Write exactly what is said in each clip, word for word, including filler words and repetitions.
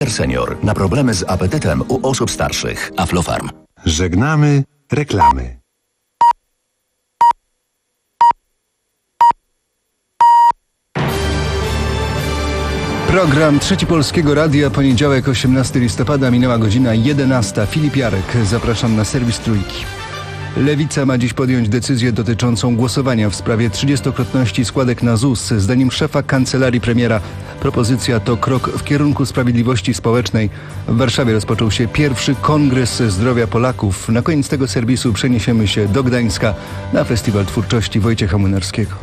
Senior na problemy z apetytem u osób starszych. Aflofarm. Żegnamy reklamy. Program Trzeci Polskiego Radia, poniedziałek osiemnastego listopada, minęła godzina jedenasta. Filip Jarek, zapraszam na serwis Trójki. Lewica ma dziś podjąć decyzję dotyczącą głosowania w sprawie trzydziestokrotności składek na Z U S. Zdaniem szefa kancelarii premiera propozycja to krok w kierunku sprawiedliwości społecznej. W Warszawie rozpoczął się pierwszy Kongres Zdrowia Polaków. Na koniec tego serwisu przeniesiemy się do Gdańska na Festiwal Twórczości Wojciecha Młynarskiego.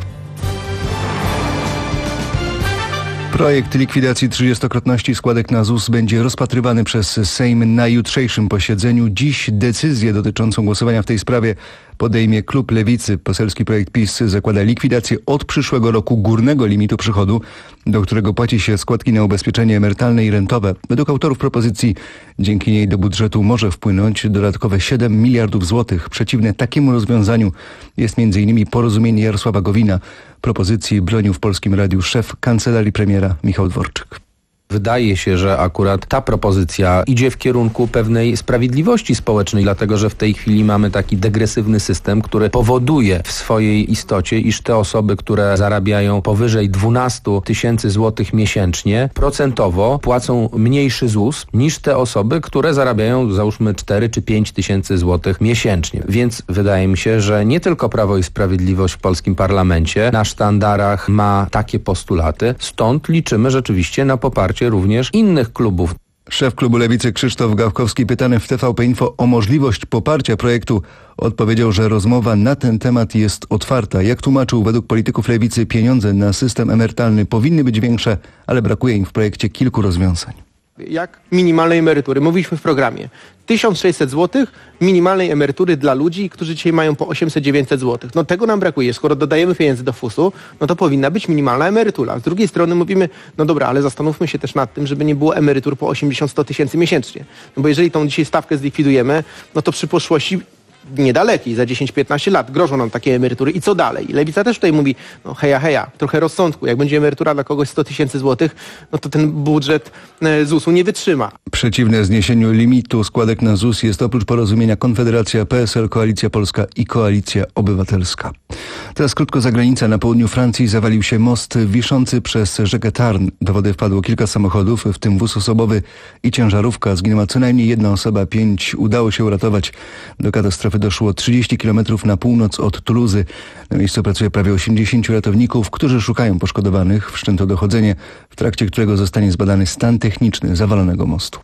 Projekt likwidacji trzydziestokrotności składek na Z U S będzie rozpatrywany przez Sejm na jutrzejszym posiedzeniu. Dziś decyzję dotyczącą głosowania w tej sprawie podejmie klub Lewicy. Poselski projekt PiS zakłada likwidację od przyszłego roku górnego limitu przychodu, do którego płaci się składki na ubezpieczenie emerytalne i rentowe. Według autorów propozycji dzięki niej do budżetu może wpłynąć dodatkowe siedem miliardów złotych. Przeciwne takiemu rozwiązaniu jest m.in. Porozumienie Jarosława Gowina. Propozycji bronił w Polskim Radiu szef kancelarii premiera Michał Dworczyk. Wydaje się, że akurat ta propozycja idzie w kierunku pewnej sprawiedliwości społecznej, dlatego że w tej chwili mamy taki degresywny system, który powoduje w swojej istocie, iż te osoby, które zarabiają powyżej dwanaście tysięcy złotych miesięcznie, procentowo płacą mniejszy Z U S niż te osoby, które zarabiają załóżmy cztery czy pięć tysięcy złotych miesięcznie. Więc wydaje mi się, że nie tylko Prawo i Sprawiedliwość w polskim parlamencie na sztandarach ma takie postulaty, stąd liczymy rzeczywiście na poparcie również innych klubów. Szef klubu Lewicy Krzysztof Gawkowski, pytany w T V P Info o możliwość poparcia projektu, odpowiedział, że rozmowa na ten temat jest otwarta. Jak tłumaczył, według polityków Lewicy pieniądze na system emerytalny powinny być większe, ale brakuje im w projekcie kilku rozwiązań. Jak minimalnej emerytury. Mówiliśmy w programie. tysiąc sześćset złotych minimalnej emerytury dla ludzi, którzy dzisiaj mają po osiemset dziewięćset złotych. No tego nam brakuje. Skoro dodajemy pieniędzy do fusu, no to powinna być minimalna emerytura. Z drugiej strony mówimy, no dobra, ale zastanówmy się też nad tym, żeby nie było emerytur po osiemdziesiąt sto tysięcy miesięcznie. No bo jeżeli tą dzisiaj stawkę zlikwidujemy, no to przy przyszłości niedalekiej, za dziesięć piętnaście lat grożą nam takie emerytury i co dalej? I Lewica też tutaj mówi, no heja, heja, trochę rozsądku. Jak będzie emerytura dla kogoś sto tysięcy złotych, no to ten budżet Z U S u nie wytrzyma. Przeciwne zniesieniu limitu składek na Z U S jest oprócz Porozumienia Konfederacja, P S L, Koalicja Polska i Koalicja Obywatelska. Teraz krótko zagranica. Na południu Francji zawalił się most wiszący przez rzekę Tarn. Do wody wpadło kilka samochodów, w tym wóz osobowy i ciężarówka. Zginęła co najmniej jedna osoba, pięć udało się uratować. Do katastrofy doszło trzydzieści kilometrów na północ od Toulouse. Na miejscu pracuje prawie osiemdziesięciu ratowników, którzy szukają poszkodowanych. Wszczęto dochodzenie, w trakcie którego zostanie zbadany stan techniczny zawalonego mostu.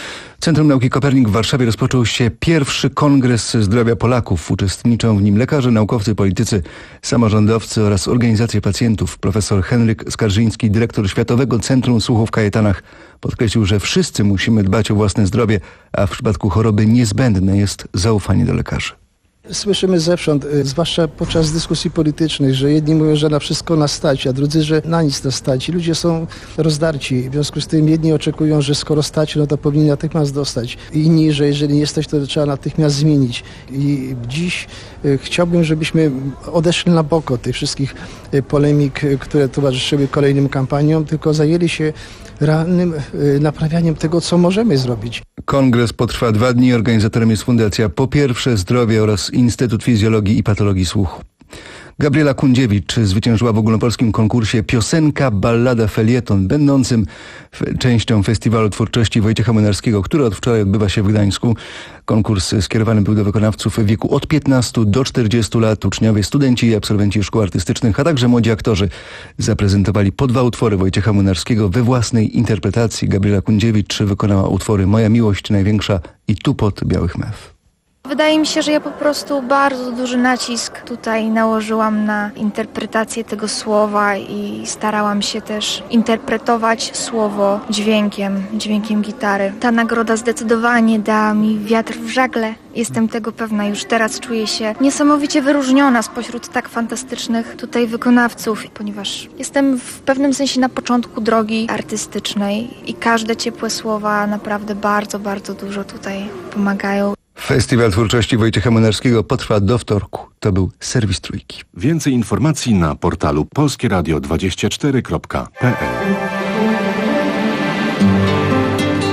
W Centrum Nauki Kopernik w Warszawie rozpoczął się pierwszy Kongres Zdrowia Polaków. Uczestniczą w nim lekarze, naukowcy, politycy, samorządowcy oraz organizacje pacjentów. Profesor Henryk Skarżyński, dyrektor Światowego Centrum Słuchu w Kajetanach, podkreślił, że wszyscy musimy dbać o własne zdrowie, a w przypadku choroby niezbędne jest zaufanie do lekarzy. Słyszymy zewsząd, zwłaszcza podczas dyskusji politycznych, że jedni mówią, że na wszystko nas stać, a drudzy, że na nic nas stać. I ludzie są rozdarci. W związku z tym jedni oczekują, że skoro stać, no to powinni natychmiast dostać. Inni, że jeżeli nie stać, to trzeba natychmiast zmienić. I dziś chciałbym, żebyśmy odeszli na bok od tych wszystkich polemik, które towarzyszyły kolejnym kampaniom, tylko zajęli się realnym naprawianiem tego, co możemy zrobić. Kongres potrwa dwa dni. Organizatorem jest Fundacja Po Pierwsze Zdrowie oraz Instytut Fizjologii i Patologii Słuchu. Gabriela Kundziewicz zwyciężyła w ogólnopolskim konkursie Piosenka, Ballada, Felieton, będącym częścią Festiwalu Twórczości Wojciecha Młynarskiego, który od wczoraj odbywa się w Gdańsku. Konkurs skierowany był do wykonawców w wieku od piętnastu do czterdziestu lat. Uczniowie, studenci i absolwenci szkół artystycznych, a także młodzi aktorzy zaprezentowali po dwa utwory Wojciecha Młynarskiego we własnej interpretacji. Gabriela Kundziewicz wykonała utwory Moja miłość największa i Tupot białych mew. Wydaje mi się, że ja po prostu bardzo duży nacisk tutaj nałożyłam na interpretację tego słowa i starałam się też interpretować słowo dźwiękiem, dźwiękiem gitary. Ta nagroda zdecydowanie da mi wiatr w żagle. Jestem tego pewna, już teraz czuję się niesamowicie wyróżniona spośród tak fantastycznych tutaj wykonawców, ponieważ jestem w pewnym sensie na początku drogi artystycznej i każde ciepłe słowa naprawdę bardzo, bardzo dużo tutaj pomagają. Festiwal Twórczości Wojciecha Młynarskiego potrwa do wtorku. To był serwis Trójki. Więcej informacji na portalu polskie radio dwadzieścia cztery kropka p l.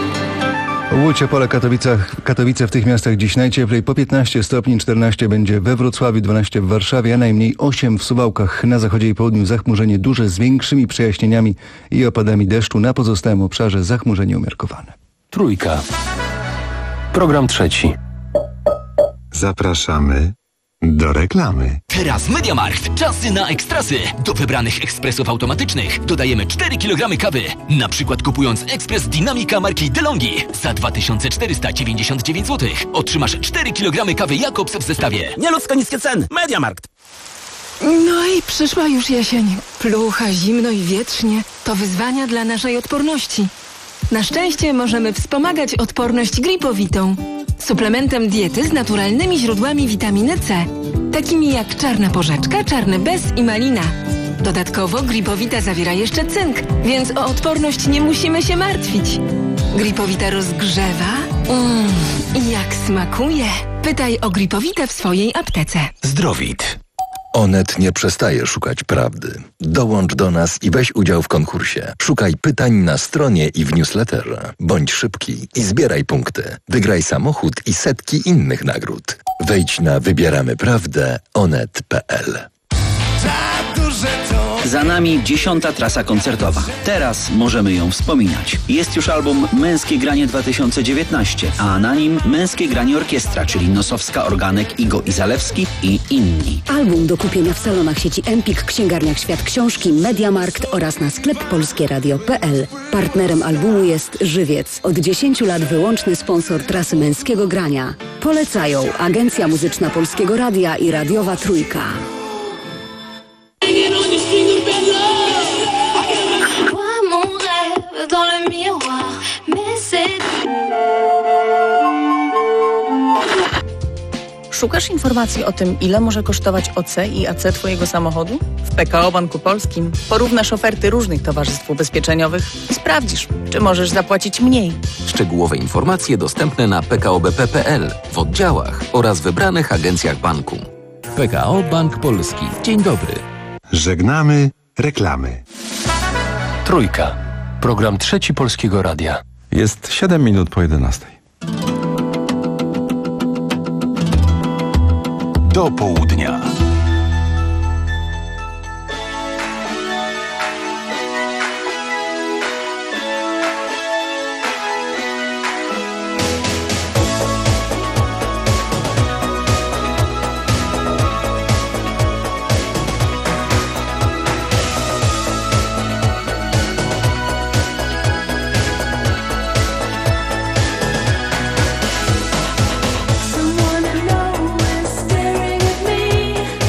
Łódź, Opole, Katowicach, Katowice w tych miastach dziś najcieplej. Po piętnaście stopni, czternaście będzie we Wrocławiu, dwanaście w Warszawie, a najmniej osiem w Suwałkach. Na zachodzie i południu zachmurzenie duże z większymi przejaśnieniami i opadami deszczu. Na pozostałym obszarze zachmurzenie umiarkowane. Trójka. Program trzeci. Zapraszamy do reklamy. Teraz MediaMarkt. Czasy na ekstrasy. Do wybranych ekspresów automatycznych dodajemy cztery kilogramy kawy. Na przykład kupując ekspres Dynamika marki DeLonghi za dwa tysiące czterysta dziewięćdziesiąt dziewięć złotych otrzymasz cztery kilogramy kawy Jakobs w zestawie. Nieludzko niskie ceny. MediaMarkt. No i przyszła już jesień. Plucha, zimno i wietrznie. To wyzwania dla naszej odporności. Na szczęście możemy wspomagać odporność gripowitą. Suplementem diety z naturalnymi źródłami witaminy C, takimi jak czarna porzeczka, czarny bez i malina. Dodatkowo gripowita zawiera jeszcze cynk, więc o odporność nie musimy się martwić. Gripowita rozgrzewa. Mmm, i jak smakuje. Pytaj o gripowitę w swojej aptece. Zdrowit. Onet nie przestaje szukać prawdy. Dołącz do nas i weź udział w konkursie. Szukaj pytań na stronie i w newsletterze. Bądź szybki i zbieraj punkty. Wygraj samochód i setki innych nagród. Wejdź na wybieramy prawdę onet kropka pe el. Za nami dziesiąta trasa koncertowa. Teraz możemy ją wspominać. Jest już album Męskie Granie dwa tysiące dziewiętnaście, a na nim Męskie Granie Orkiestra, czyli Nosowska, Organek, Igo i Zalewski i inni. Album do kupienia w salonach sieci Empik, księgarniach Świat Książki, MediaMarkt oraz na sklep polskieradio kropka pe el. Partnerem albumu jest Żywiec. Od dziesięciu lat wyłączny sponsor trasy Męskiego Grania. Polecają Agencja Muzyczna Polskiego Radia i Radiowa Trójka. Szukasz informacji o tym, ile może kosztować O C i A C Twojego samochodu? W P K O Banku Polskim porównasz oferty różnych towarzystw ubezpieczeniowych i sprawdzisz, czy możesz zapłacić mniej. Szczegółowe informacje dostępne na p k o b p kropka pe el, w oddziałach oraz wybranych agencjach banku. P K O Bank Polski. Dzień dobry. Żegnamy reklamy. Trójka. Program trzeci Polskiego Radia. Jest siedem minut po jedenastej. Do południa. Someone I know is staring at me.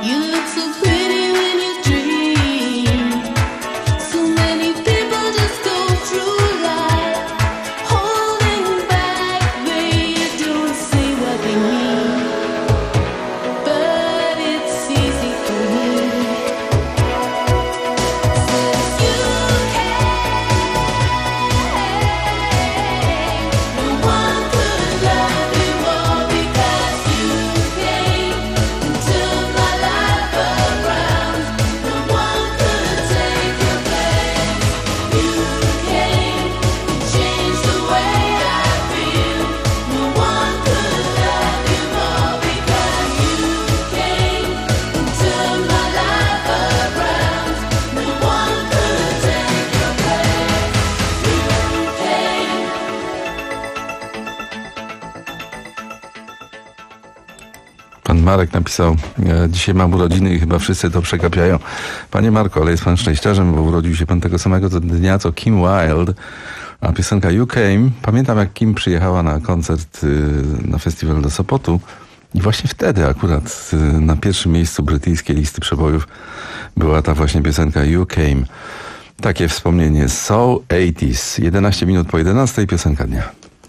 Marek napisał, e, dzisiaj mam urodziny i chyba wszyscy to przegapiają. Panie Marko, ale jest pan szczęściarzem, bo urodził się pan tego samego dnia co Kim Wilde, a piosenka You Came. Pamiętam, jak Kim przyjechała na koncert y, na festiwal do Sopotu i właśnie wtedy akurat y, na pierwszym miejscu brytyjskiej listy przebojów była ta właśnie piosenka You Came. Takie wspomnienie Soul osiemdziesiątych. jedenaście minut po jedenastej, piosenka dnia.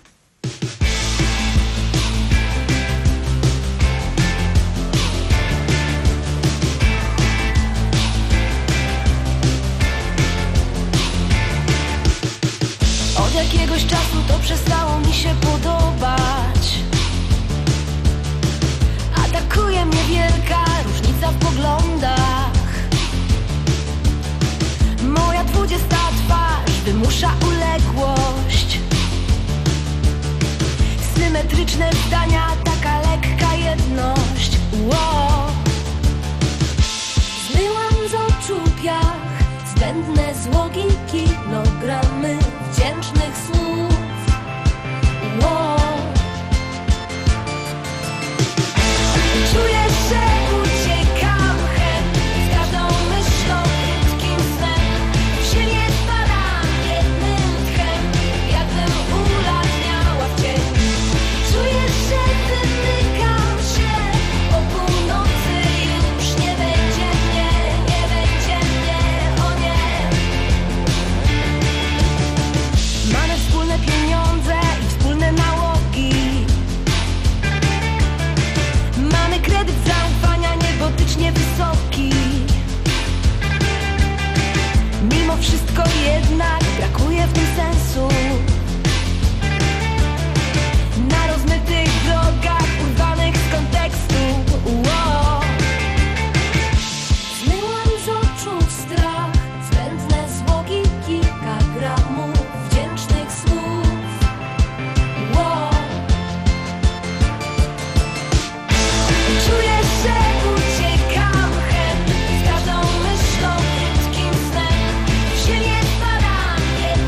Jakiegoś czasu to przestało mi się podobać. Atakuje mnie wielka różnica w poglądach. Moja dwudziesta twarz wymusza uległość. Symetryczne zdania, taka lekka jedność. Wow. Zmyłam z oczu piach, zbędne złogi, kilogramy wdzięcznych słów. Wow. Czuję, że uciekam hen z każdą myślą, krótkim snem. Się nie spadam jednym tchem, jakbym ulatniała w cień. Czuję, że wymykam się o północy, już nie będzie mnie, nie będzie mnie, o nie. Mamy wspólne pieniądze i wspólne nałogi. Mamy kredyt zaufania niebotycznie wysoki. Mimo wszystko jednak brakuje w tym sensu. Na rozmytych drogach urwanych z kontekstu. Wow. Zmyłam z oczu strach, zbędne złogi, kilka gramów wdzięcznych słów. Wow. Czuję, że uciekam hen z każdą myślą, krótkim snem. Się nie spadam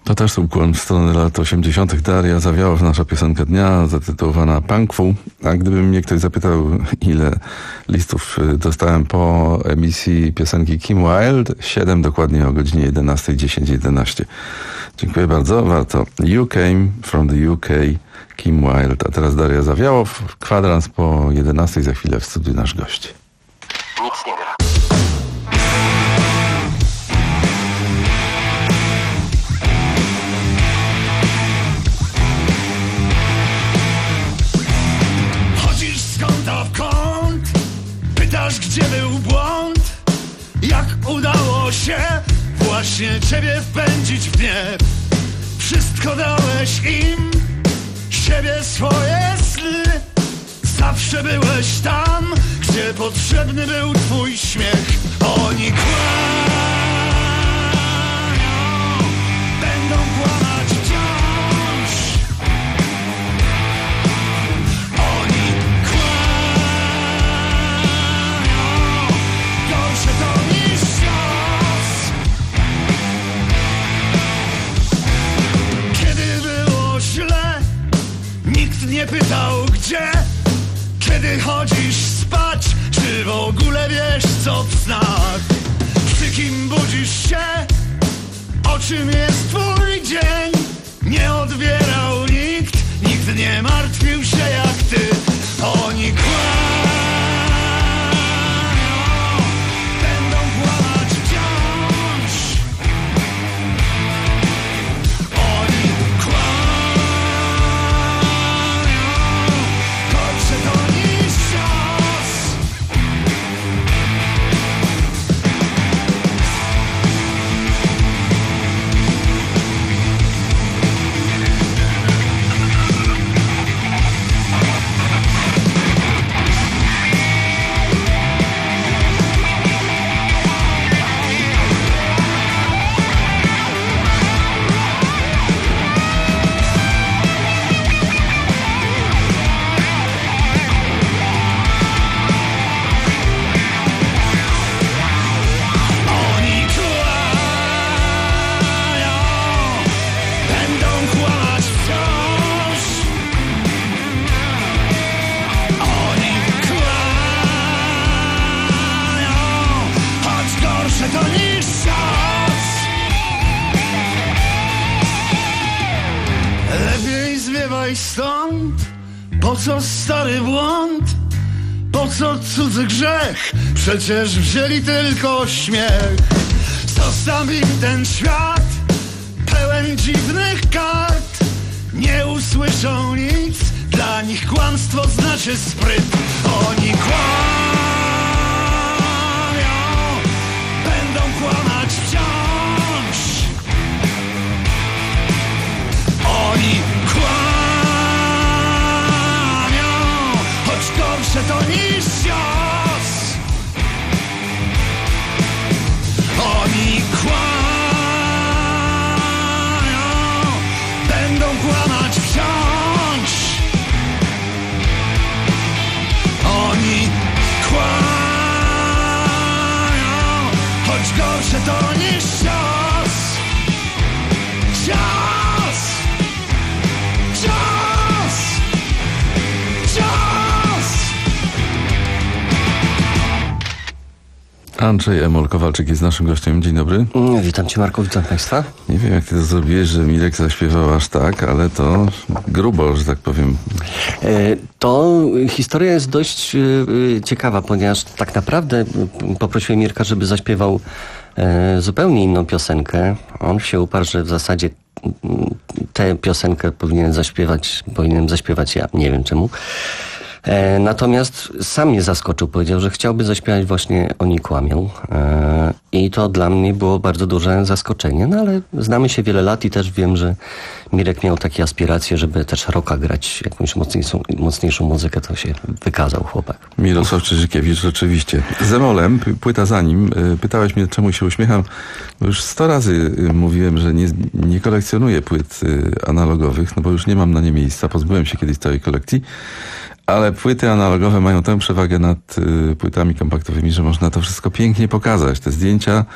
To też ukłon w stronę lat osiemdziesiątych. Daria Zawiałow, nasza piosenka dnia, zatytułowana Punkfu. A gdyby mnie ktoś zapytał, ile listów dostałem po emisji piosenki Kim Wilde, siedem dokładnie o godzinie jedenastej dziesięć jedenaście. Dziękuję bardzo. Warto. You Came from the U K, Kim Wilde. A teraz Daria Zawiałow. Kwadrans po jedenastej, za chwilę w studiu nasz gość. Nic nie gra. Pytasz, gdzie był błąd? Jak udało się właśnie ciebie wpędzić w gniew? Wszystko dałeś im, siebie, swoje sny. Zawsze byłeś tam, gdzie potrzebny był twój śmiech. Oni kłamią, będą kłamać wciąż. Oni gorsze to niż cios. Kiedy było źle, nikt nie pytał gdzie. Kiedy chodzisz spać, czy w ogóle wiesz co w snach? Przy kim budzisz się? O czym jest twój dzień? Nie odbierał nikt, nikt nie martwił się jak ty. Oni kłamią, będą kłamać wciąż. Oni kłamią, gorsze to niż cios. Oni kłamią, będą kłamać wciąż. Oni kłamią, choć gorsze to niż cios. Lepiej zwiewaj stąd, po co stary błąd? Po co cudzy grzech? Przecież wzięli tylko śmiech. Zostaw im ten świat pełen dziwnych kart. Nie usłyszą nic, dla nich kłamstwo znaczy spryt. Oni kłamią, będą kłamać wciąż. Oni kłamią, choć gorsze to niż cios. Oni kłamią, będą kłamać wciąż. Oni kłamią, choć gorsze to niż cios. Cios! Cios! Cios! Andrzej Emol Kowalczyk jest naszym gościem. Dzień dobry. Witam cię, Marku, witam państwa. Nie wiem, jak ty to zrobiłeś, że Mirek zaśpiewał aż tak, ale to grubo, że tak powiem. E, To historia jest dość e, ciekawa, ponieważ tak naprawdę poprosiłem Mirka, żeby zaśpiewał e, zupełnie inną piosenkę. On się uparł, że w zasadzie tę piosenkę powinien zaśpiewać, powinienem zaśpiewać ja, nie wiem czemu. E, natomiast sam mnie zaskoczył, powiedział, że chciałby zaśpiewać właśnie Oni kłamią. E, I to dla mnie było bardzo duże zaskoczenie, no ale znamy się wiele lat i też wiem, że Mirek miał takie aspiracje, żeby też rocka grać, jakąś mocniejszą, mocniejszą muzykę, to się wykazał chłopak. Mirosław Czyżykiewicz, rzeczywiście. Z Emolem, płyta za nim. Pytałeś mnie, czemu się uśmiecham. Bo już sto razy mówiłem, że nie, nie kolekcjonuję płyt analogowych, no bo już nie mam na nie miejsca. Pozbyłem się kiedyś całej kolekcji. Ale płyty analogowe mają tę przewagę nad y, płytami kompaktowymi, że można to wszystko pięknie pokazać. Te zdjęcia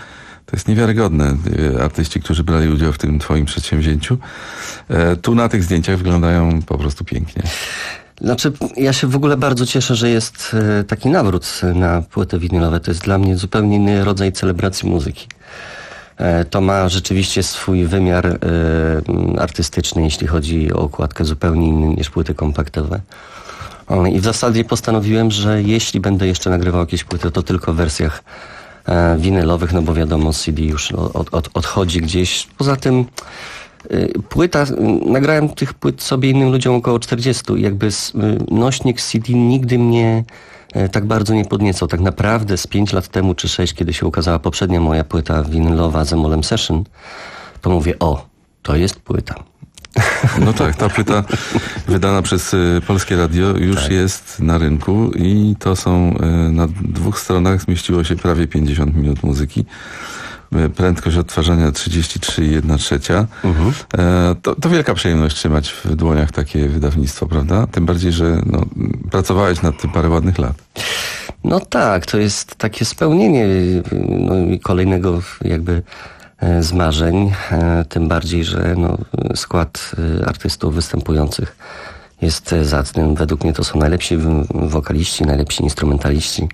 To jest niewiarygodne. Artyści, którzy brali udział w tym twoim przedsięwzięciu, tu na tych zdjęciach wyglądają po prostu pięknie. Znaczy, ja się w ogóle bardzo cieszę, że jest taki nawrót na płyty winylowe. To jest dla mnie zupełnie inny rodzaj celebracji muzyki. To ma rzeczywiście swój wymiar artystyczny, jeśli chodzi o okładkę, zupełnie inny niż płyty kompaktowe. I w zasadzie postanowiłem, że jeśli będę jeszcze nagrywał jakieś płyty, to tylko w wersjach winylowych, no bo wiadomo, C D już od, od, odchodzi gdzieś. Poza tym płyta, nagrałem tych płyt sobie innym ludziom około czterdziestu i jakby nośnik C D nigdy mnie tak bardzo nie podniecał. Tak naprawdę z pięć lat temu czy sześć, kiedy się ukazała poprzednia moja płyta winylowa z Emolem Session, to mówię, o, to jest płyta. No tak, ta płyta wydana przez Polskie Radio już tak. jest na rynku i to są, na dwóch stronach zmieściło się prawie pięćdziesiąt minut muzyki. Prędkość odtwarzania trzydzieści trzy i jedna trzecia. Uh-huh. To, to wielka przyjemność trzymać w dłoniach takie wydawnictwo, prawda? Tym bardziej, że no, pracowałeś nad tym parę ładnych lat. No tak, to jest takie spełnienie no, kolejnego jakby z marzeń, tym bardziej, że no, skład artystów występujących jest zacny. Według mnie to są najlepsi wokaliści, najlepsi instrumentaliści.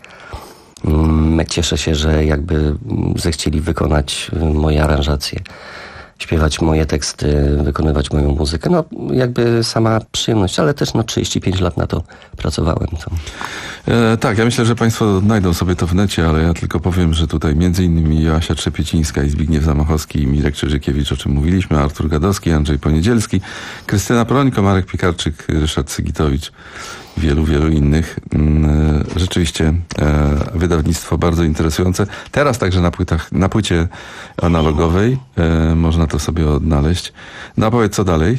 Cieszę się, że jakby zechcieli wykonać moje aranżacje, śpiewać moje teksty, wykonywać moją muzykę. No jakby sama przyjemność, ale też no trzydzieści pięć lat na to pracowałem. To. E, tak, ja myślę, że państwo znajdą sobie to w necie, ale ja tylko powiem, że tutaj między innymi Joasia Trzepiecińska i Zbigniew Zamachowski, i Mirek Krzyżykiewicz, o czym mówiliśmy, Artur Gadowski, Andrzej Poniedzielski, Krystyna Prońko, Marek Piekarczyk, Ryszard Sygitowicz, wielu, wielu innych. Rzeczywiście e, wydawnictwo bardzo interesujące. Teraz także na płytach, na płycie analogowej e, można to sobie odnaleźć. No a powiedz, co dalej?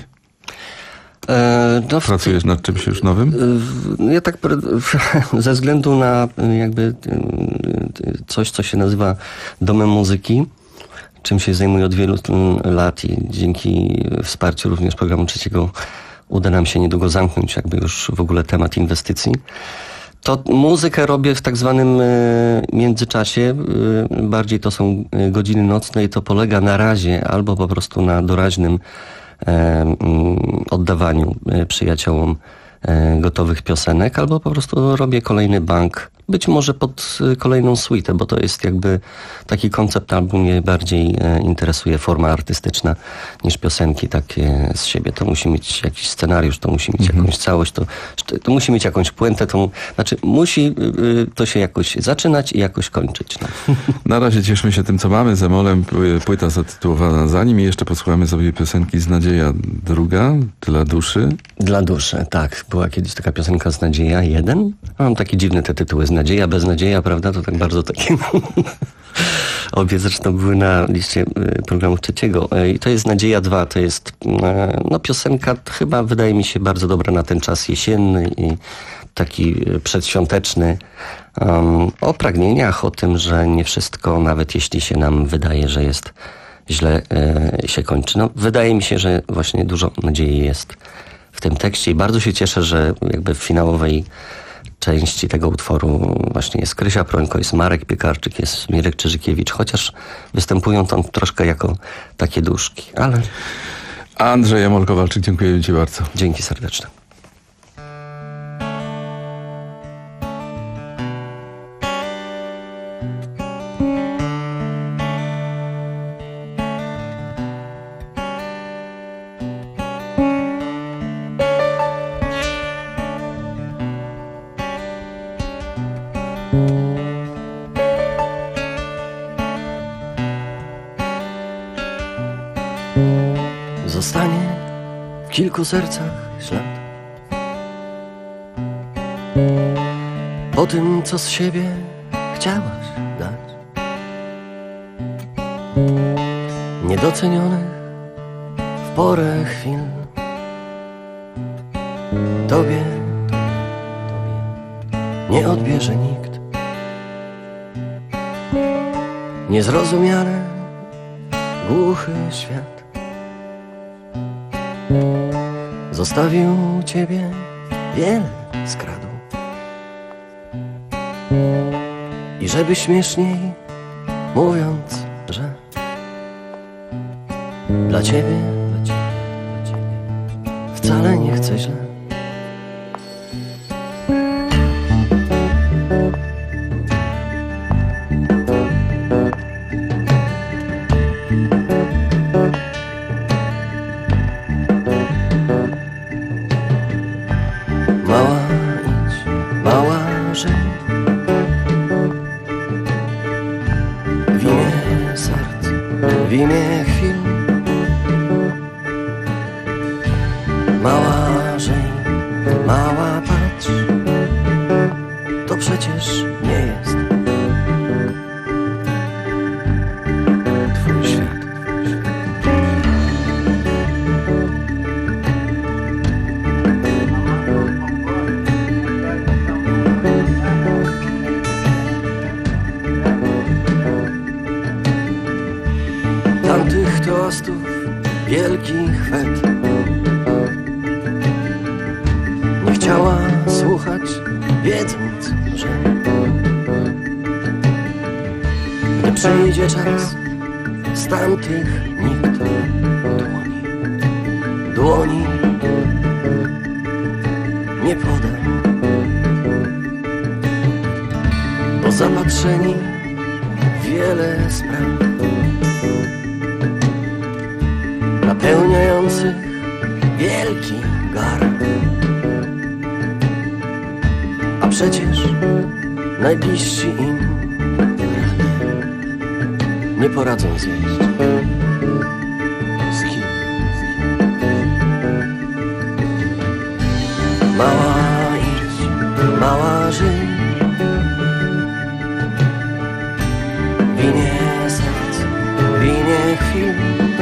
E, no, Pracujesz nad czymś już nowym? Ja tak ze względu na jakby coś, co się nazywa Domem Muzyki, czym się zajmuję od wielu lat i dzięki wsparciu również programu Trzeciego uda nam się niedługo zamknąć jakby już w ogóle temat inwestycji. To muzykę robię w tak zwanym międzyczasie. Bardziej to są godziny nocne i to polega na razie albo po prostu na doraźnym oddawaniu przyjaciołom gotowych piosenek, albo po prostu robię kolejny bank, być może pod kolejną suitę, bo to jest jakby taki koncept album mnie bardziej interesuje, forma artystyczna niż piosenki takie z siebie. To musi mieć jakiś scenariusz, to musi mieć mhm. jakąś całość, to, to musi mieć jakąś puentę, to znaczy musi to się jakoś zaczynać i jakoś kończyć. No. Na razie cieszmy się tym, co mamy. Z Emolem płyta zatytułowana Za nim i jeszcze posłuchamy sobie piosenki z Nadzieja druga, Dla duszy. Dla duszy, tak. Była kiedyś taka piosenka z Nadzieja jeden. Mam takie dziwne te tytuły, z Nadzieja, Beznadzieja, prawda? To tak bardzo takie... Obie zresztą były na liście programu Trzeciego. I to jest Nadzieja dwa, to jest no, piosenka chyba wydaje mi się bardzo dobra na ten czas jesienny i taki przedświąteczny. Um, o pragnieniach, o tym, że nie wszystko, nawet jeśli się nam wydaje, że jest źle, e, się kończy. No, wydaje mi się, że właśnie dużo nadziei jest w tym tekście i bardzo się cieszę, że jakby w finałowej części tego utworu właśnie jest Krysia Prońko, jest Marek Piekarczyk, jest Mirek Krzyżykiewicz, chociaż występują tam troszkę jako takie duszki, ale... Andrzej Amol-Kowalczyk, dziękuję Ci bardzo. Dzięki serdeczne. Zostanie w kilku sercach ślad po tym, co z siebie chciałaś dać, niedocenionych w porę chwil. Tobie, tobie nie odbierze nikt. Niezrozumiany, głuchy świat zostawił ciebie, wiele skradł. I żeby śmieszniej mówiąc, że Dla ciebie wcale nie chcę źle. Mała idź, mała żyj, w imię serc, w imię chwil. Mała żyj, mała patrz, to przecież nie jest twój świat. Tamtych tostów wielkich fet nie chciała słuchać, wiedząc, że gdy przyjdzie czas, z tamtych nikt dłoni, dłoni nie poda, bo zapatrzeni w wiele spraw napełniających wielki gar. A przecież najbliżsi im nie poradzą zjeść. Z kim? Mała idź, mała żyj, w imię serc, w imię chwil.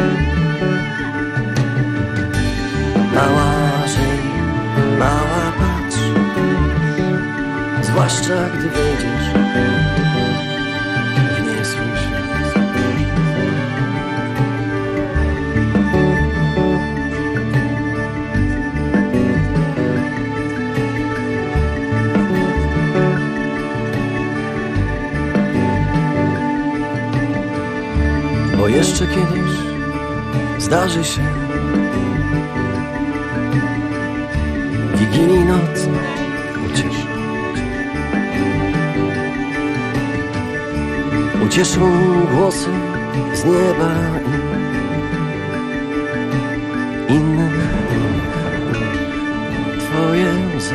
Mała żyj, mała patrz, zwłaszcza gdy wejdziesz w nie swój świat. Bo jeszcze kiedyś zdarzy się Wigilii noc ucieszy, ucieszą głosy z nieba i innych twoje łzy.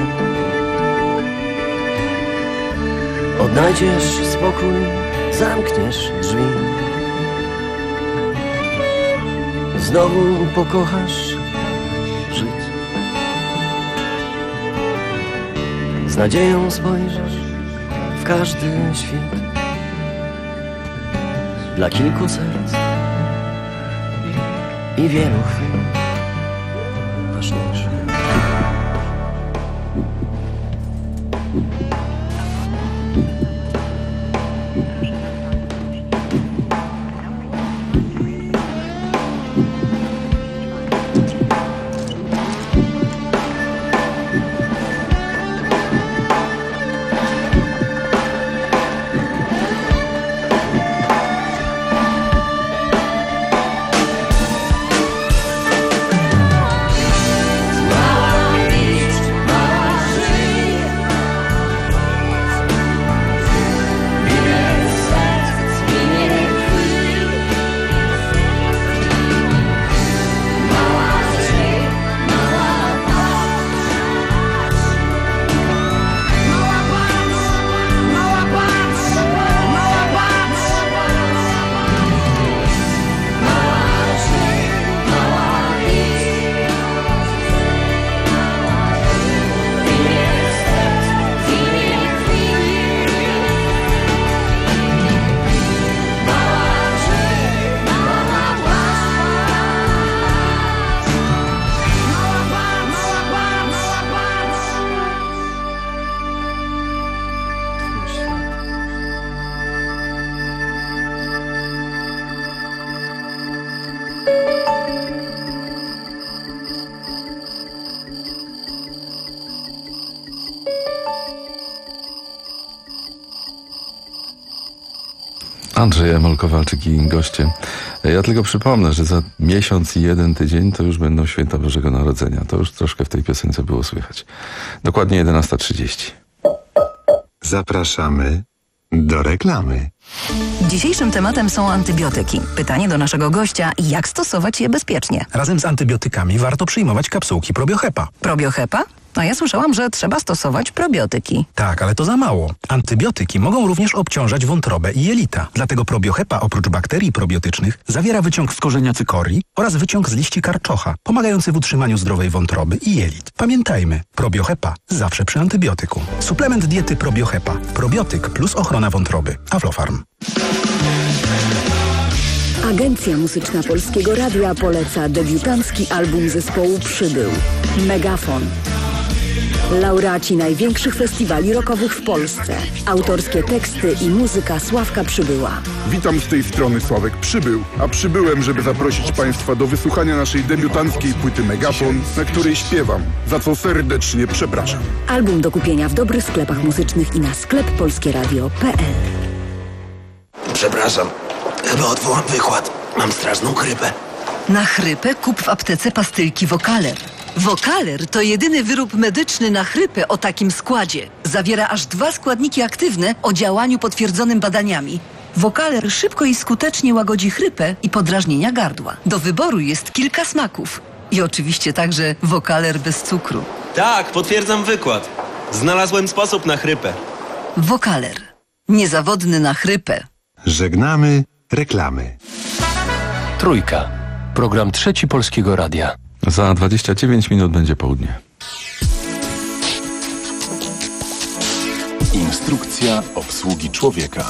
Odnajdziesz spokój, zamkniesz drzwi, znowu pokochasz żyć. Z nadzieją spojrzysz w każdy świt dla kilku serc i wielu chwil ważniejszych. Andrzej Emil Kowalczyk i goście Ja tylko przypomnę, że za miesiąc i jeden tydzień to już będą święta Bożego Narodzenia. To już troszkę w tej piosence było słychać. Dokładnie jedenasta trzydzieści. Zapraszamy do reklamy. Dzisiejszym tematem są antybiotyki. Pytanie do naszego gościa, jak stosować je bezpiecznie? Razem z antybiotykami warto przyjmować kapsułki probiohepa. Probiohepa? A ja słyszałam, że trzeba stosować probiotyki. Tak, ale to za mało. Antybiotyki mogą również obciążać wątrobę i jelita. Dlatego probiohepa oprócz bakterii probiotycznych zawiera wyciąg z korzenia cykorii oraz wyciąg z liści karczocha, pomagający w utrzymaniu zdrowej wątroby i jelit. Pamiętajmy, probiohepa zawsze przy antybiotyku. Suplement diety probiohepa. Probiotyk plus ochrona wątroby. Aflofarm. Agencja Muzyczna Polskiego Radia poleca debiutancki album zespołu Przybył. Megafon. Laureaci największych festiwali rockowych w Polsce. Autorskie teksty i muzyka Sławka Przybyła. Witam z tej strony Sławek Przybył, a przybyłem, żeby zaprosić Państwa do wysłuchania naszej debiutanckiej płyty Megafon, na której śpiewam, za co serdecznie przepraszam. Album do kupienia w dobrych sklepach muzycznych i na sklep polskieradio kropka p l. Przepraszam, chyba odwołam wykład. Mam straszną chrypę. Na chrypę kup w aptece pastylki Wokaler. Wokaler to jedyny wyrób medyczny na chrypę o takim składzie. Zawiera aż dwa składniki aktywne o działaniu potwierdzonym badaniami. Wokaler szybko i skutecznie łagodzi chrypę i podrażnienia gardła. Do wyboru jest kilka smaków. I oczywiście także Wokaler bez cukru. Tak, potwierdzam wykład. Znalazłem sposób na chrypę. Wokaler. Niezawodny na chrypę. Żegnamy reklamy. Trójka. Program Trzeci Polskiego Radia. Za dwadzieścia dziewięć minut będzie południe. Instrukcja obsługi człowieka.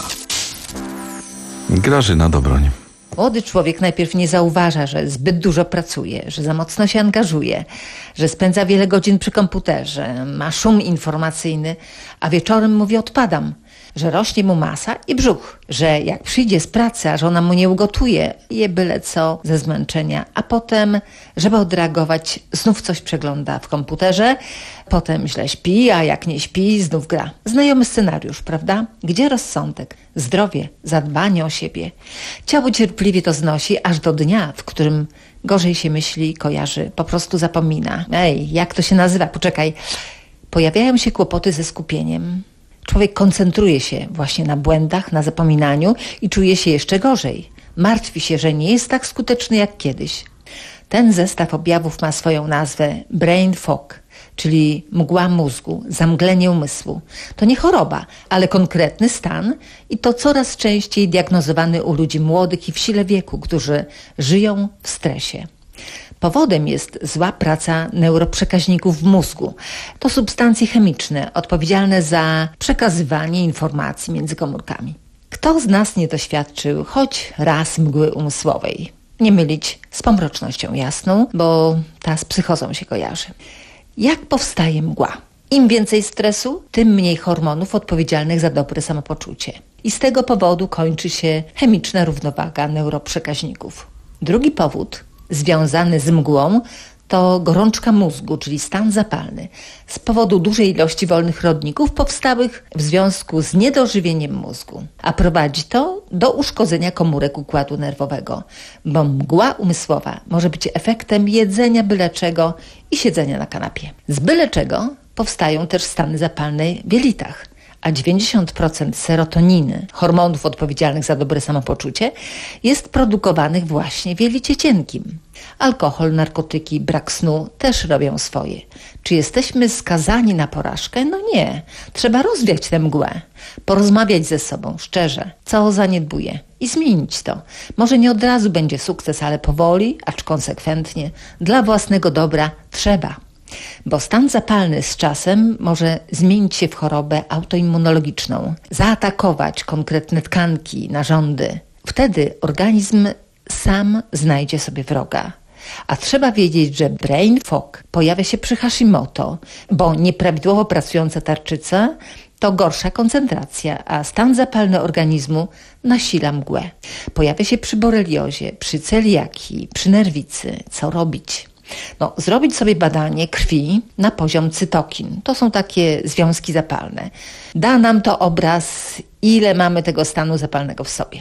Grażyna Dobroń. Młody człowiek najpierw nie zauważa, że zbyt dużo pracuje, że za mocno się angażuje, że spędza wiele godzin przy komputerze, ma szum informacyjny, a wieczorem mówi odpadam, że rośnie mu masa i brzuch, że jak przyjdzie z pracy, a żona mu nie ugotuje, je byle co ze zmęczenia, a potem, żeby odreagować, znów coś przegląda w komputerze, potem źle śpi, a jak nie śpi, znów gra. Znajomy scenariusz, prawda? Gdzie rozsądek, zdrowie, zadbanie o siebie? Ciało cierpliwie to znosi, aż do dnia, w którym gorzej się myśli, kojarzy, po prostu zapomina. Ej, jak to się nazywa? Poczekaj. Pojawiają się kłopoty ze skupieniem. Człowiek koncentruje się właśnie na błędach, na zapominaniu i czuje się jeszcze gorzej. Martwi się, że nie jest tak skuteczny jak kiedyś. Ten zestaw objawów ma swoją nazwę brain fog, czyli mgła mózgu, zamglenie umysłu. To nie choroba, ale konkretny stan i to coraz częściej diagnozowany u ludzi młodych i w sile wieku, którzy żyją w stresie. Powodem jest zła praca neuroprzekaźników w mózgu. To substancje chemiczne odpowiedzialne za przekazywanie informacji między komórkami. Kto z nas nie doświadczył choć raz mgły umysłowej? Nie mylić z pomrocznością jasną, bo ta z psychozą się kojarzy. Jak powstaje mgła? Im więcej stresu, tym mniej hormonów odpowiedzialnych za dobre samopoczucie. I z tego powodu kończy się chemiczna równowaga neuroprzekaźników. Drugi powód związany z mgłą to gorączka mózgu, czyli stan zapalny, z powodu dużej ilości wolnych rodników powstałych w związku z niedożywieniem mózgu. A prowadzi to do uszkodzenia komórek układu nerwowego, bo mgła umysłowa może być efektem jedzenia byle czego i siedzenia na kanapie. Z byle czego powstają też stany zapalne w jelitach, a dziewięćdziesiąt procent serotoniny, hormonów odpowiedzialnych za dobre samopoczucie, jest produkowanych właśnie w jelicie cienkim. Alkohol, narkotyki, brak snu też robią swoje. Czy jesteśmy skazani na porażkę? No nie. Trzeba rozwiać tę mgłę, porozmawiać ze sobą szczerze, co zaniedbuję i zmienić to. Może nie od razu będzie sukces, ale powoli, acz konsekwentnie, dla własnego dobra trzeba. Bo stan zapalny z czasem może zmienić się w chorobę autoimmunologiczną, zaatakować konkretne tkanki, narządy. Wtedy organizm sam znajdzie sobie wroga. A trzeba wiedzieć, że brain fog pojawia się przy Hashimoto, bo nieprawidłowo pracująca tarczyca to gorsza koncentracja, a stan zapalny organizmu nasila mgłę. Pojawia się przy boreliozie, przy celiakii, przy nerwicy. Co robić? No, zrobić sobie badanie krwi na poziom cytokin. To są takie związki zapalne. Da nam to obraz, ile mamy tego stanu zapalnego w sobie.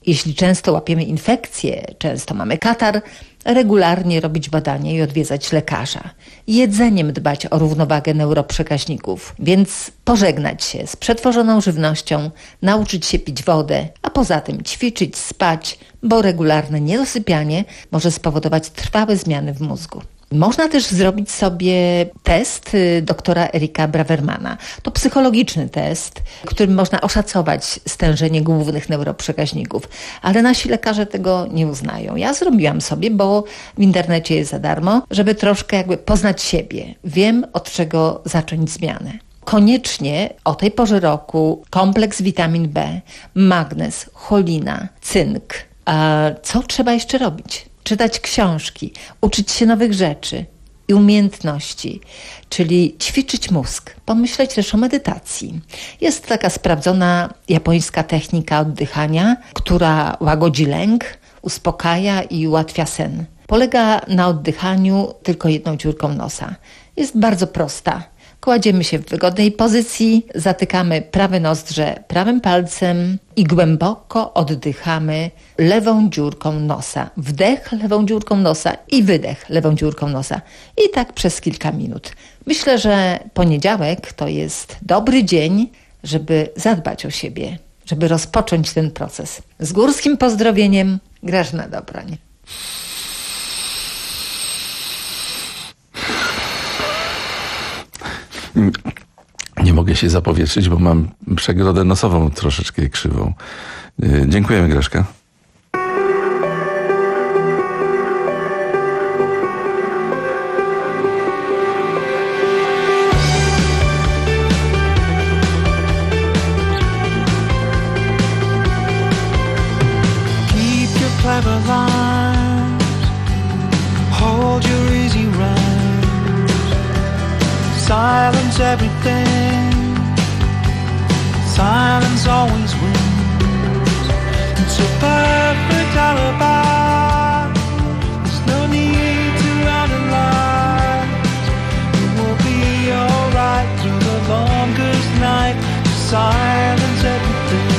Jeśli często łapiemy infekcje, często mamy katar, regularnie robić badania i odwiedzać lekarza. Jedzeniem dbać o równowagę neuroprzekaźników, więc pożegnać się z przetworzoną żywnością, nauczyć się pić wodę, a poza tym ćwiczyć, spać, bo regularne niedosypianie może spowodować trwałe zmiany w mózgu. Można też zrobić sobie test doktora Erika Bravermana. To psychologiczny test, którym można oszacować stężenie głównych neuroprzekaźników, ale nasi lekarze tego nie uznają. Ja zrobiłam sobie, bo w internecie jest za darmo, żeby troszkę jakby poznać siebie. Wiem, od czego zacząć zmianę. Koniecznie o tej porze roku kompleks witamin B, magnez, cholina, cynk. A co trzeba jeszcze robić? Czytać książki, uczyć się nowych rzeczy i umiejętności, czyli ćwiczyć mózg, pomyśleć też o medytacji. Jest taka sprawdzona japońska technika oddychania, która łagodzi lęk, uspokaja i ułatwia sen. Polega na oddychaniu tylko jedną dziurką nosa. Jest bardzo prosta. Kładziemy się w wygodnej pozycji, zatykamy prawe nozdrze prawym palcem i głęboko oddychamy lewą dziurką nosa. Wdech lewą dziurką nosa i wydech lewą dziurką nosa. I tak przez kilka minut. Myślę, że poniedziałek to jest dobry dzień, żeby zadbać o siebie, żeby rozpocząć ten proces. Z górskim pozdrowieniem, Grażyna Dobroń. Nie mogę się zapowietrzyć, bo mam przegrodę nosową troszeczkę krzywą. Dziękujemy, Greszka. Keep your clever lines, hold your easy rhymes, silence everything, silence always wins. It's a perfect alibi, there's no need to analyze. It will be alright through the longest night. Silence everything.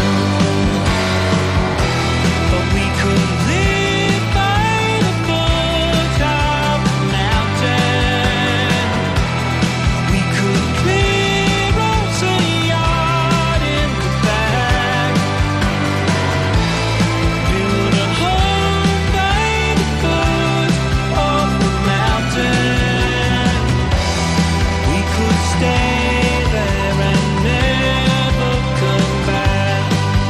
But we could live by the foot of the mountain. We could clear off a yard in the back, build a home by the foot of the mountain. We could stay there and never come back.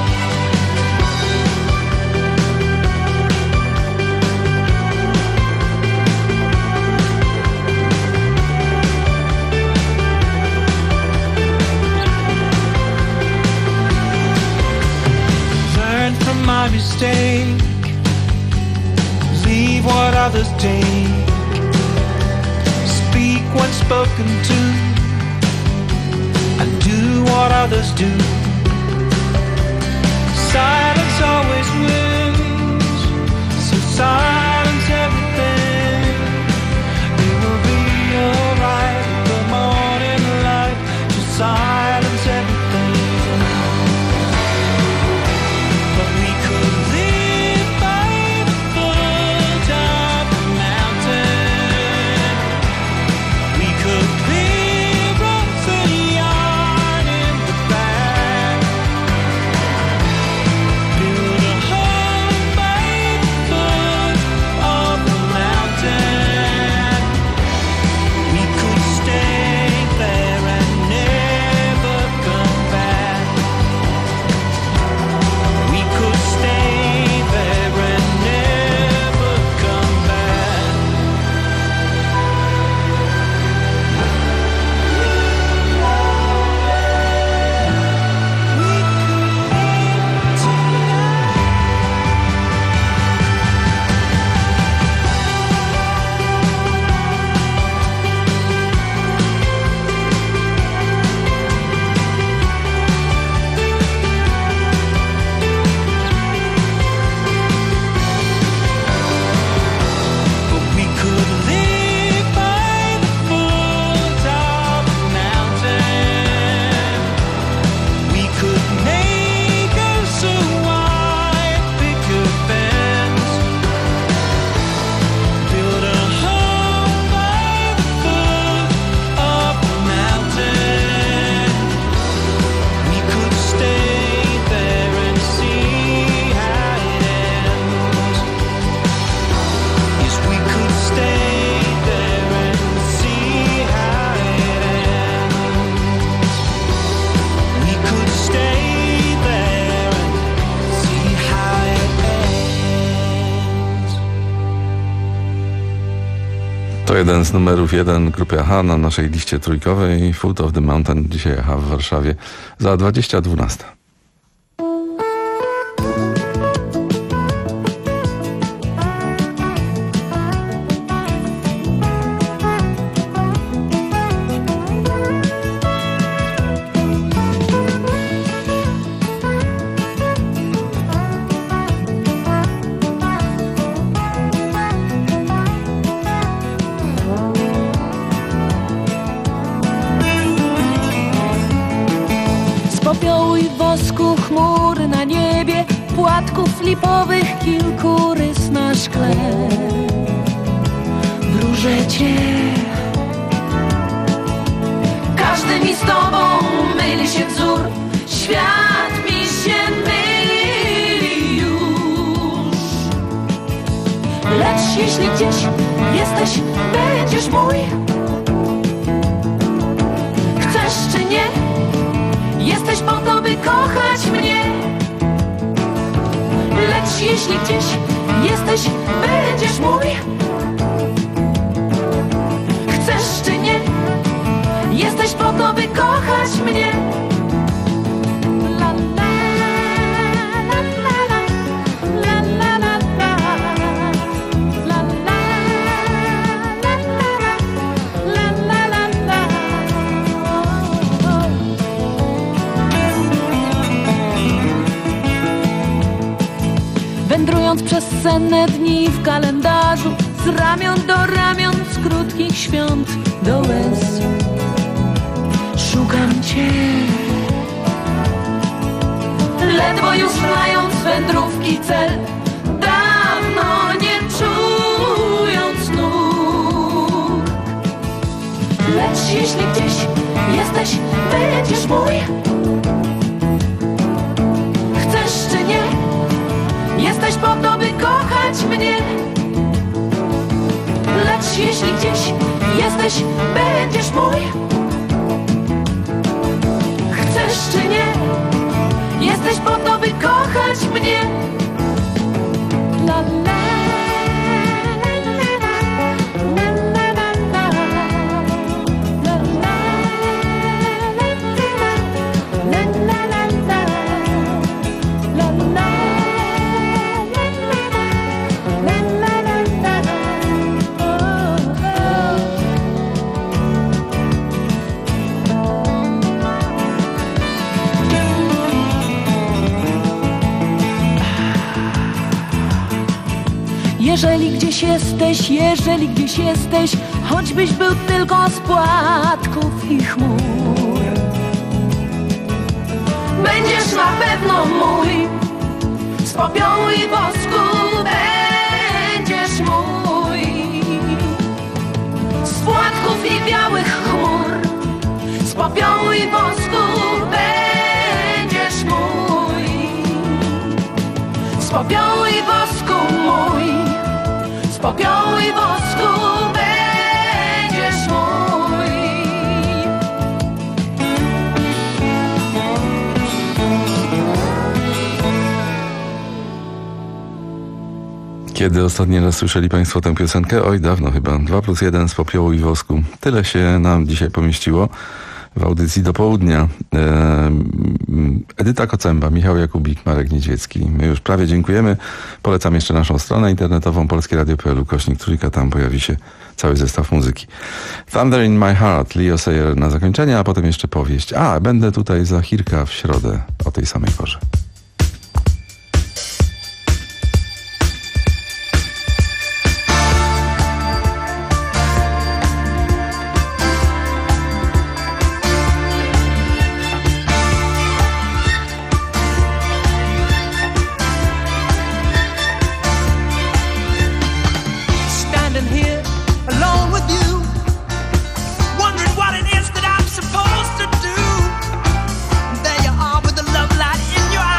Learn from my mistake, leave what others take, speak when spoken to, and do what others do. Silence always wins, so silence everything. It will be alright with the morning light. Just silence everything. But we could live by the foot of the mountain. We could clear off the yard in the back. To jeden z numerów jeden grupy Aha na naszej liście trójkowej. Foot of the Mountain. Dzisiaj Aha w Warszawie za dwadzieścia dwanaście. Chmury na niebie, płatków lipowych kilku rys na szkle. Wróżę cię, każdy mi z tobą myli się wzór, świat mi się myli już. Lecz jeśli gdzieś jesteś, będziesz mój. Chcesz czy nie, jesteś po to, by kochać mnie. Lecz jeśli gdzieś jesteś, będziesz mój. Chcesz czy nie, jesteś po to, by kochać mnie. La, la, la, la, la, la, la, la, la, la, la, la, la, la. Wędrując przez senne dni w kalendarzu, z ramion do ramion, z krótkich świąt do łez, szukam cię. Ledwo już znając wędrówki cel, dawno nie czując nóg. Lecz jeśli gdzieś jesteś, będziesz mój. Chcesz czy nie, jesteś po to, by kochać mnie. Lecz jeśli gdzieś jesteś, będziesz mój. Chcesz czy nie, jesteś po to, by kochać mnie. La, la. Jeżeli gdzieś jesteś, jeżeli gdzieś jesteś, choćbyś był tylko z płatków i chmur, będziesz na pewno mój. Z popiołu i wosku będziesz mój. Z płatków i białych chmur, z popiołu i wosku będziesz mój. Z popiołu i wosku mój. Z popiołu i wosku będziesz mój. Kiedy ostatni raz słyszeli Państwo tę piosenkę? Oj, dawno chyba. dwa plus jeden z popiołu i wosku. Tyle się nam dzisiaj pomieściło w audycji do południa. Edyta Kocęba, Michał Jakubik, Marek Niedźwiecki. My już prawie dziękujemy. Polecam jeszcze naszą stronę internetową polskieradio kropka p l ukośnik trójka. Tam pojawi się cały zestaw muzyki. Thunder in my heart, Leo Sayer na zakończenie, a potem jeszcze powieść. A, będę tutaj za chwilkę w środę o tej samej porze. Supposed to do. There you are with the love light in your eyes.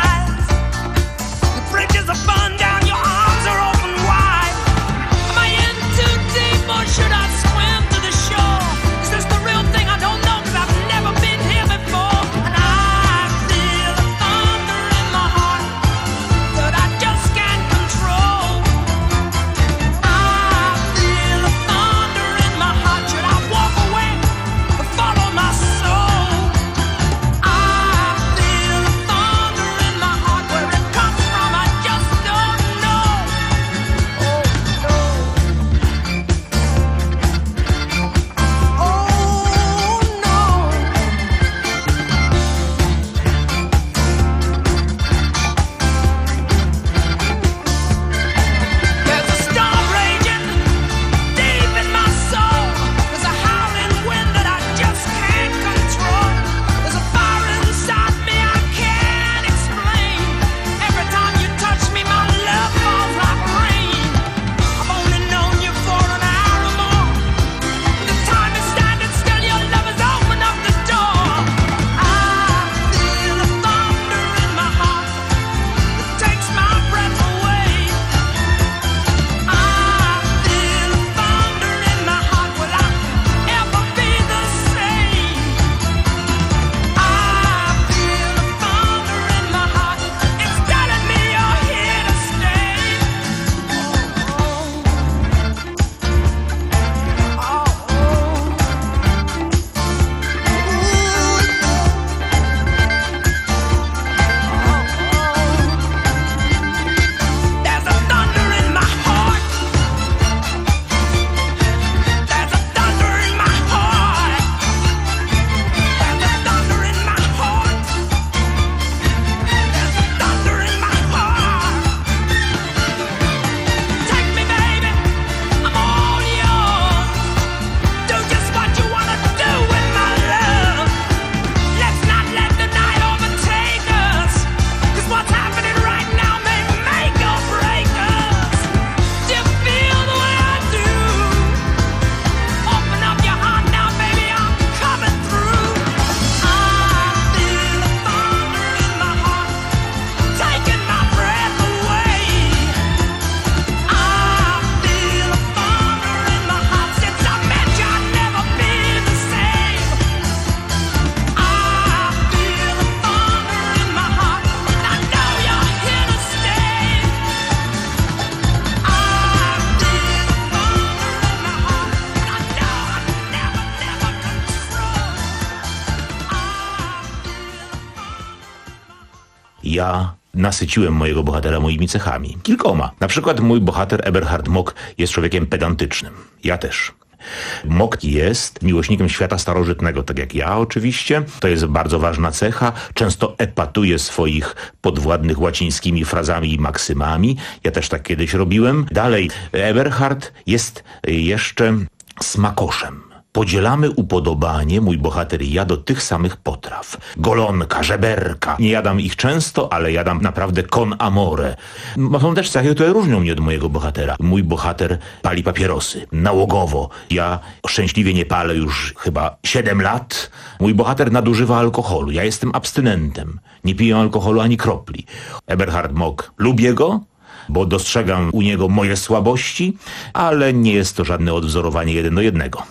ja nasyciłem mojego bohatera moimi cechami. Kilkoma. Na przykład mój bohater Eberhard Mock jest człowiekiem pedantycznym. Ja też. Mock jest miłośnikiem świata starożytnego, tak jak ja oczywiście. To jest bardzo ważna cecha. Często epatuje swoich podwładnych łacińskimi frazami i maksymami. Ja też tak kiedyś robiłem. Dalej, Eberhard jest jeszcze smakoszem. Podzielamy upodobanie, mój bohater i ja, do tych samych potraw. Golonka, żeberka. Nie jadam ich często, ale jadam naprawdę con amore. Są też cechy, które różnią mnie od mojego bohatera. Mój bohater pali papierosy. Nałogowo. Ja szczęśliwie nie palę już chyba siedem lat. Mój bohater nadużywa alkoholu. Ja jestem abstynentem. Nie piję alkoholu ani kropli. Eberhard Mock. Lubię go, bo dostrzegam u niego moje słabości, ale nie jest to żadne odwzorowanie jeden do jednego.